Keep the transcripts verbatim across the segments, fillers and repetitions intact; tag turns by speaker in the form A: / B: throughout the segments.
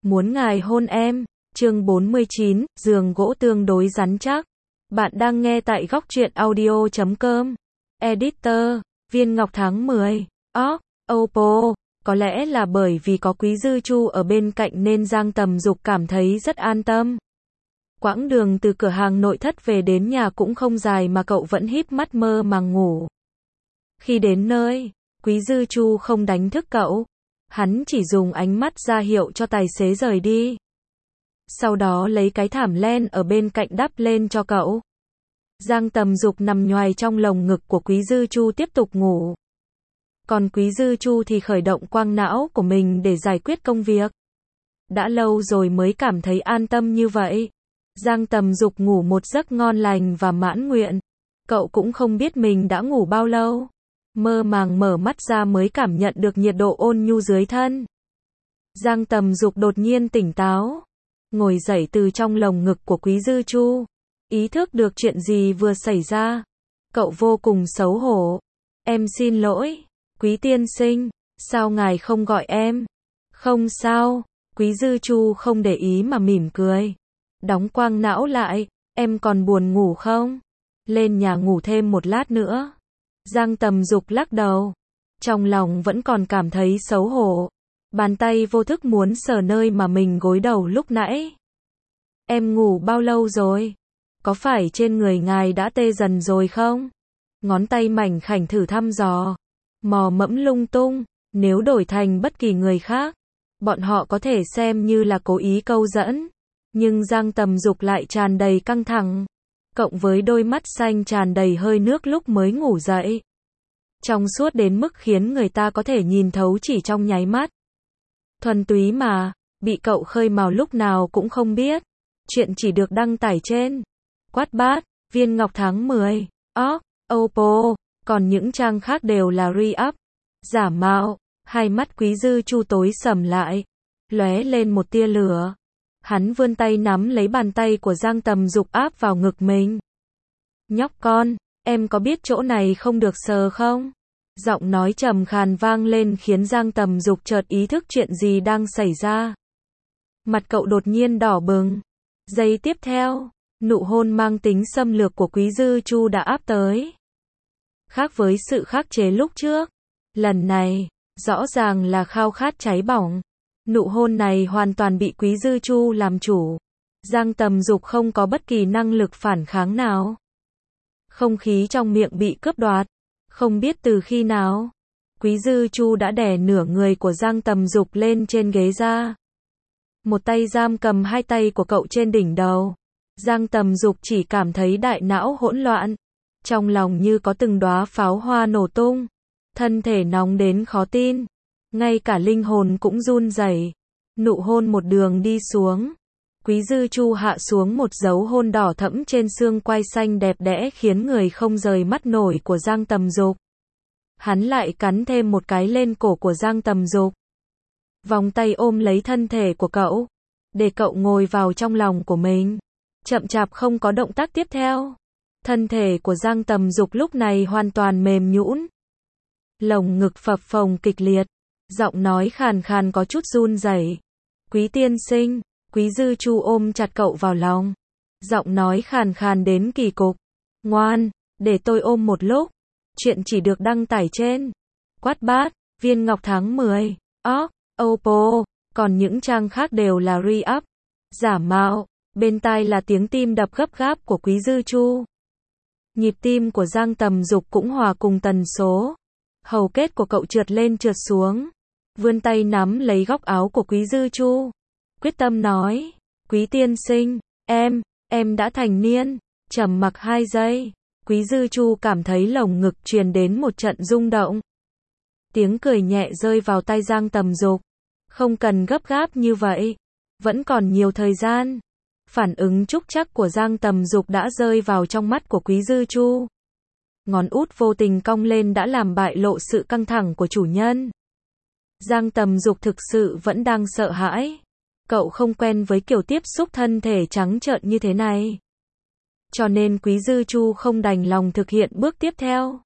A: Muốn ngài hôn em. Chương bốn mươi chín, giường gỗ tương đối rắn chắc. Bạn đang nghe tại góc truyện audio chấm com. Editor, Viên Ngọc tháng mười. Óc, Oppo. Có lẽ là bởi vì có Quý Dư Chu ở bên cạnh nên Giang Tầm Dục cảm thấy rất an tâm. Quãng đường từ cửa hàng nội thất về đến nhà cũng không dài mà cậu vẫn híp mắt mơ màng ngủ. Khi đến nơi, Quý Dư Chu không đánh thức cậu. Hắn chỉ dùng ánh mắt ra hiệu cho tài xế rời đi. Sau đó lấy cái thảm len ở bên cạnh đắp lên cho cậu. Giang Tầm Dục nằm nhoài trong lồng ngực của Quý Dư Chu tiếp tục ngủ. Còn Quý Dư Chu thì khởi động quang não của mình để giải quyết công việc. Đã lâu rồi mới cảm thấy an tâm như vậy. Giang Tầm Dục ngủ một giấc ngon lành và mãn nguyện. Cậu cũng không biết mình đã ngủ bao lâu. Mơ màng mở mắt ra mới cảm nhận được nhiệt độ ôn nhu dưới thân. Giang Tầm Dục đột nhiên tỉnh táo. Ngồi dậy từ trong lồng ngực của Quý Dư Chu. Ý thức được chuyện gì vừa xảy ra. Cậu vô cùng xấu hổ. Em xin lỗi, Quý tiên sinh, sao ngài không gọi em? Không sao, Quý Dư Chu không để ý mà mỉm cười. Đóng quang não lại, em còn buồn ngủ không? Lên nhà ngủ thêm một lát nữa. Giang Tầm Dục lắc đầu. Trong lòng vẫn còn cảm thấy xấu hổ. Bàn tay vô thức muốn sờ nơi mà mình gối đầu lúc nãy. Em ngủ bao lâu rồi? Có phải trên người ngài đã tê dần rồi không? Ngón tay mảnh khảnh thử thăm dò. Mò mẫm lung tung. Nếu đổi thành bất kỳ người khác, bọn họ có thể xem như là cố ý câu dẫn. Nhưng Giang Tầm Dục lại tràn đầy căng thẳng. Cộng với đôi mắt xanh tràn đầy hơi nước lúc mới ngủ dậy. Trong suốt đến mức khiến người ta có thể nhìn thấu chỉ trong nháy mắt. Thuần túy mà, bị cậu khơi mào lúc nào cũng không biết. Chuyện chỉ được đăng tải trên Quát Bát, Viên Ngọc tháng mười, Óc, Oppo, còn những trang khác đều là re-up, giả mạo. Hai mắt Quý Dư Chu tối sầm lại, lóe lên một tia lửa. Hắn vươn tay nắm lấy bàn tay của Giang Tầm Dục áp vào ngực mình. Nhóc con, em có biết chỗ này không được sờ không? Giọng nói trầm khàn vang lên khiến Giang Tầm Dục chợt ý thức chuyện gì đang xảy ra. Mặt cậu đột nhiên đỏ bừng. Giây tiếp theo, nụ hôn mang tính xâm lược của Quý Dư Chu đã áp tới. Khác với sự khắc chế lúc trước, lần này, rõ ràng là khao khát cháy bỏng. Nụ hôn này hoàn toàn bị Quý Dư Chu làm chủ. Giang Tầm Dục không có bất kỳ năng lực phản kháng nào. Không khí trong miệng bị cướp đoạt. Không biết từ khi nào, Quý Dư Chu đã đè nửa người của Giang Tầm Dục lên trên ghế ra. Một tay giam cầm hai tay của cậu trên đỉnh đầu. Giang Tầm Dục chỉ cảm thấy đại não hỗn loạn. Trong lòng như có từng đóa pháo hoa nổ tung. Thân thể nóng đến khó tin. Ngay cả linh hồn cũng run rẩy. Nụ hôn một đường đi xuống. Quý Dư Chu hạ xuống một dấu hôn đỏ thẫm trên xương quai xanh đẹp đẽ khiến người không rời mắt nổi của Giang Tầm Dục. Hắn lại cắn thêm một cái lên cổ của Giang Tầm Dục. Vòng tay ôm lấy thân thể của cậu, để cậu ngồi vào trong lòng của mình. Chậm chạp không có động tác tiếp theo. Thân thể của Giang Tầm Dục lúc này hoàn toàn mềm nhũn. Lồng ngực phập phồng kịch liệt. Giọng nói khàn khàn có chút run rẩy. Quý tiên sinh. Quý Dư Chu ôm chặt cậu vào lòng. Giọng nói khàn khàn đến kỳ cục. Ngoan, để tôi ôm một lúc. Chuyện chỉ được đăng tải trên Quát Bát, Viên Ngọc tháng mười, Óc, Oppo, còn những trang khác đều là re-up, giả mạo. Bên tai là tiếng tim đập gấp gáp của Quý Dư Chu. Nhịp tim của Giang Tầm Dục cũng hòa cùng tần số. Hầu kết của cậu trượt lên trượt xuống. Vươn tay nắm lấy góc áo của Quý Dư Chu. Quyết tâm nói, Quý tiên sinh, em, em đã thành niên. Trầm mặc hai giây, Quý Dư Chu cảm thấy lồng ngực truyền đến một trận rung động. Tiếng cười nhẹ rơi vào tai Giang Tầm Dục. Không cần gấp gáp như vậy, vẫn còn nhiều thời gian. Phản ứng trúc trắc của Giang Tầm Dục đã rơi vào trong mắt của Quý Dư Chu. Ngón út vô tình cong lên đã làm bại lộ sự căng thẳng của chủ nhân. Giang Tầm Dục thực sự vẫn đang sợ hãi. Cậu không quen với kiểu tiếp xúc thân thể trắng trợn như thế này. Cho nên Quý Dư Chu không đành lòng thực hiện bước tiếp theo.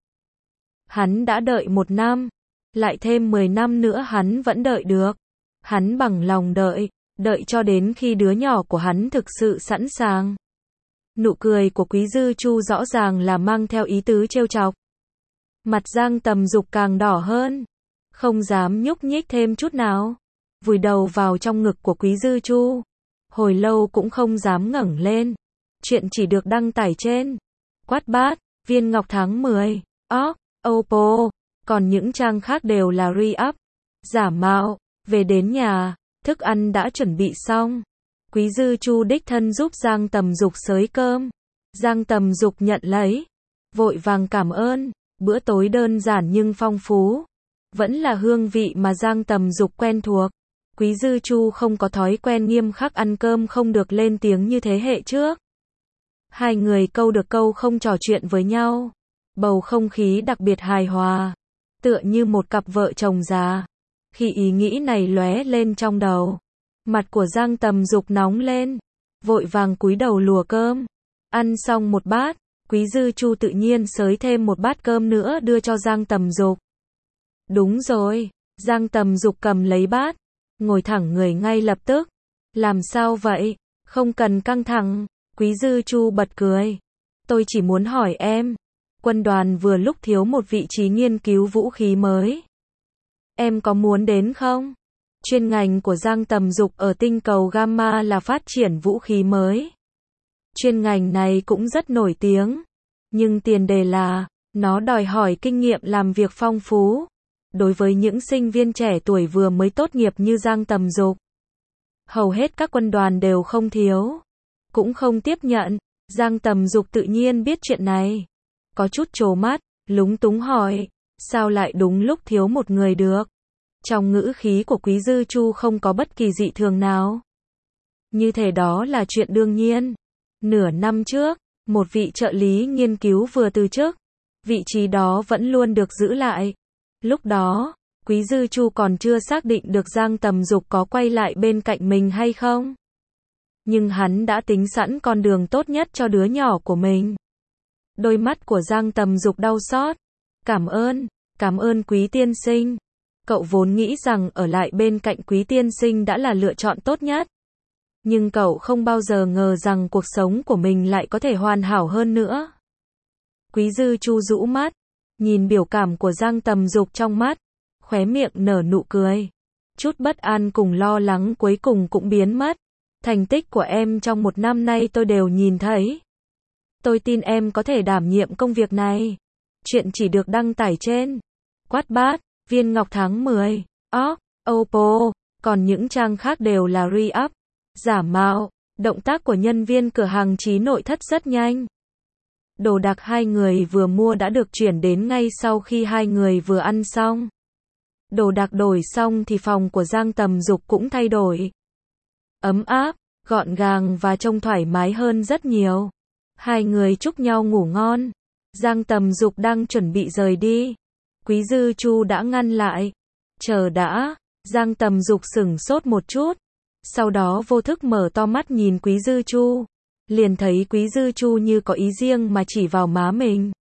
A: Hắn đã đợi một năm, lại thêm mười năm nữa hắn vẫn đợi được. Hắn bằng lòng đợi, đợi cho đến khi đứa nhỏ của hắn thực sự sẵn sàng. Nụ cười của Quý Dư Chu rõ ràng là mang theo ý tứ trêu chọc. Mặt Giang Tầm Dục càng đỏ hơn, không dám nhúc nhích thêm chút nào, vùi đầu vào trong ngực của Quý Dư Chu, hồi lâu cũng không dám ngẩng lên. Chuyện chỉ được đăng tải trên Quát Bát, Viên Ngọc tháng mười, Org, Oppo, còn những trang khác đều là re-up, giả mạo. Về đến nhà, thức ăn đã chuẩn bị xong. Quý Dư Chu đích thân giúp Giang Tầm Dục xới cơm. Giang Tầm Dục nhận lấy, vội vàng cảm ơn. Bữa tối đơn giản nhưng phong phú, vẫn là hương vị mà Giang Tầm Dục quen thuộc. Quý Dư Chu không có thói quen nghiêm khắc ăn cơm không được lên tiếng như thế hệ trước. Hai người câu được câu không trò chuyện với nhau, bầu không khí đặc biệt hài hòa, tựa như một cặp vợ chồng già. Khi ý nghĩ này lóe lên trong đầu, mặt của Giang Tầm Dục nóng lên, vội vàng cúi đầu lùa cơm. Ăn xong một bát, Quý Dư Chu tự nhiên xới thêm một bát cơm nữa đưa cho Giang Tầm Dục. Đúng rồi, Giang Tầm Dục cầm lấy bát, ngồi thẳng người ngay lập tức. Làm sao vậy? Không cần căng thẳng. Quý Dư Chu bật cười. Tôi chỉ muốn hỏi em, quân đoàn vừa lúc thiếu một vị trí nghiên cứu vũ khí mới. Em có muốn đến không? Chuyên ngành của Giang Tầm Dục ở tinh cầu Gamma là phát triển vũ khí mới. Chuyên ngành này cũng rất nổi tiếng, nhưng tiền đề là, nó đòi hỏi kinh nghiệm làm việc phong phú. Đối với những sinh viên trẻ tuổi vừa mới tốt nghiệp như Giang Tầm Dục, hầu hết các quân đoàn đều không thiếu, cũng không tiếp nhận. Giang Tầm Dục tự nhiên biết chuyện này, có chút trố mắt, lúng túng hỏi, sao lại đúng lúc thiếu một người được? Trong ngữ khí của Quý Dư Chu không có bất kỳ dị thường nào. Như thể đó là chuyện đương nhiên. Nửa năm trước, một vị trợ lý nghiên cứu vừa từ chức, vị trí đó vẫn luôn được giữ lại. Lúc đó, Quý Dư Chu còn chưa xác định được Giang Tầm Dục có quay lại bên cạnh mình hay không. Nhưng hắn đã tính sẵn con đường tốt nhất cho đứa nhỏ của mình. Đôi mắt của Giang Tầm Dục đau xót. Cảm ơn, cảm ơn Quý tiên sinh. Cậu vốn nghĩ rằng ở lại bên cạnh Quý tiên sinh đã là lựa chọn tốt nhất. Nhưng cậu không bao giờ ngờ rằng cuộc sống của mình lại có thể hoàn hảo hơn nữa. Quý Dư Chu rũ mắt, nhìn biểu cảm của Giang Tầm Dục trong mắt, khóe miệng nở nụ cười. Chút bất an cùng lo lắng cuối cùng cũng biến mất. Thành tích của em trong một năm nay tôi đều nhìn thấy. Tôi tin em có thể đảm nhiệm công việc này. Chuyện chỉ được đăng tải trên Quát Bát, Viên Ngọc tháng mười, Org, Oppo, còn những trang khác đều là re-up, giả mạo. Động tác của nhân viên cửa hàng trí nội thất rất nhanh. Đồ đạc hai người vừa mua đã được chuyển đến ngay sau khi hai người vừa ăn xong. Đồ đạc đổi xong thì phòng của Giang Tầm Dục cũng thay đổi. Ấm áp, gọn gàng và trông thoải mái hơn rất nhiều. Hai người chúc nhau ngủ ngon. Giang Tầm Dục đang chuẩn bị rời đi. Quý Dư Chu đã ngăn lại. Chờ đã. Giang Tầm Dục sửng sốt một chút. Sau đó vô thức mở to mắt nhìn Quý Dư Chu. Liền thấy Quý Dư Chu như có ý riêng mà chỉ vào má mình.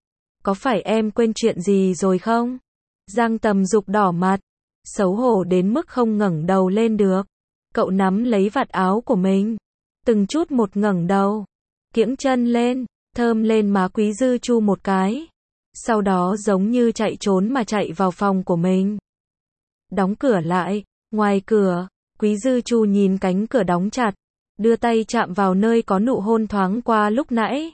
A: Có phải em quên chuyện gì rồi không? Giang Tầm Dục đỏ mặt, xấu hổ đến mức không ngẩng đầu lên được. Cậu nắm lấy vạt áo của mình, từng chút một ngẩng đầu, kiễng chân lên, thơm lên má Quý Dư Chu một cái. Sau đó giống như chạy trốn mà chạy vào phòng của mình. Đóng cửa lại, ngoài cửa, Quý Dư Chu nhìn cánh cửa đóng chặt, đưa tay chạm vào nơi có nụ hôn thoáng qua lúc nãy.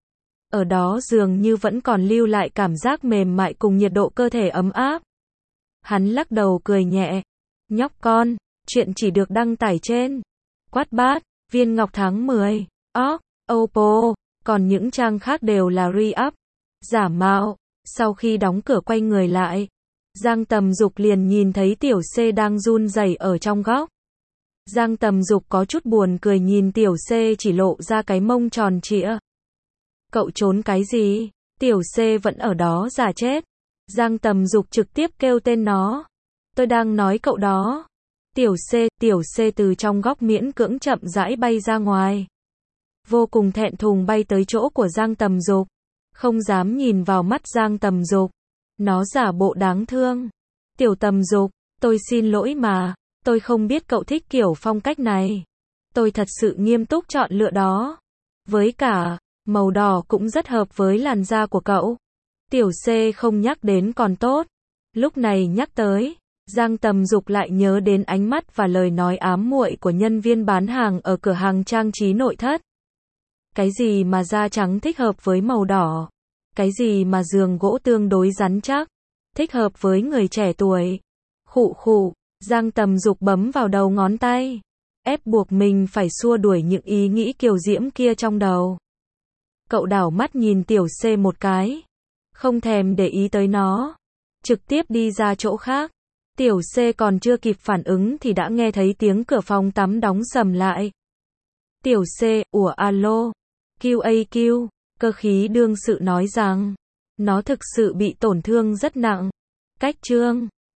A: Ở đó dường như vẫn còn lưu lại cảm giác mềm mại cùng nhiệt độ cơ thể ấm áp. Hắn lắc đầu cười nhẹ. Nhóc con, chuyện chỉ được đăng tải trên Quát Bát, Viên Ngọc tháng mười, Org, Oppo, còn những trang khác đều là re-up, giả mạo. Sau khi đóng cửa quay người lại, Giang Tầm Dục liền nhìn thấy Tiểu C đang run rẩy ở trong góc. Giang Tầm Dục có chút buồn cười nhìn Tiểu C chỉ lộ ra cái mông tròn trịa. Cậu trốn cái gì? Tiểu C vẫn ở đó giả chết. Giang Tầm Dục trực tiếp kêu tên nó. Tôi đang nói cậu đó. Tiểu C, Tiểu C từ trong góc miễn cưỡng chậm rãi bay ra ngoài. Vô cùng thẹn thùng bay tới chỗ của Giang Tầm Dục. Không dám nhìn vào mắt Giang Tầm Dục. Nó giả bộ đáng thương. Tiểu Tầm Dục, tôi xin lỗi mà. Tôi không biết cậu thích kiểu phong cách này. Tôi thật sự nghiêm túc chọn lựa đó. Với cả, màu đỏ cũng rất hợp với làn da của cậu. Tiểu C không nhắc đến còn tốt. Lúc này nhắc tới, Giang Tầm Dục lại nhớ đến ánh mắt và lời nói ám muội của nhân viên bán hàng ở cửa hàng trang trí nội thất. Cái gì mà da trắng thích hợp với màu đỏ? Cái gì mà giường gỗ tương đối rắn chắc, thích hợp với người trẻ tuổi? Khụ khụ, Giang Tầm Dục bấm vào đầu ngón tay, ép buộc mình phải xua đuổi những ý nghĩ kiều diễm kia trong đầu. Cậu đảo mắt nhìn Tiểu C một cái, không thèm để ý tới nó, trực tiếp đi ra chỗ khác. Tiểu C còn chưa kịp phản ứng thì đã nghe thấy tiếng cửa phòng tắm đóng sầm lại. Tiểu C, ủa alo, quy a quy, cơ khí đương sự nói rằng, nó thực sự bị tổn thương rất nặng. Cách chương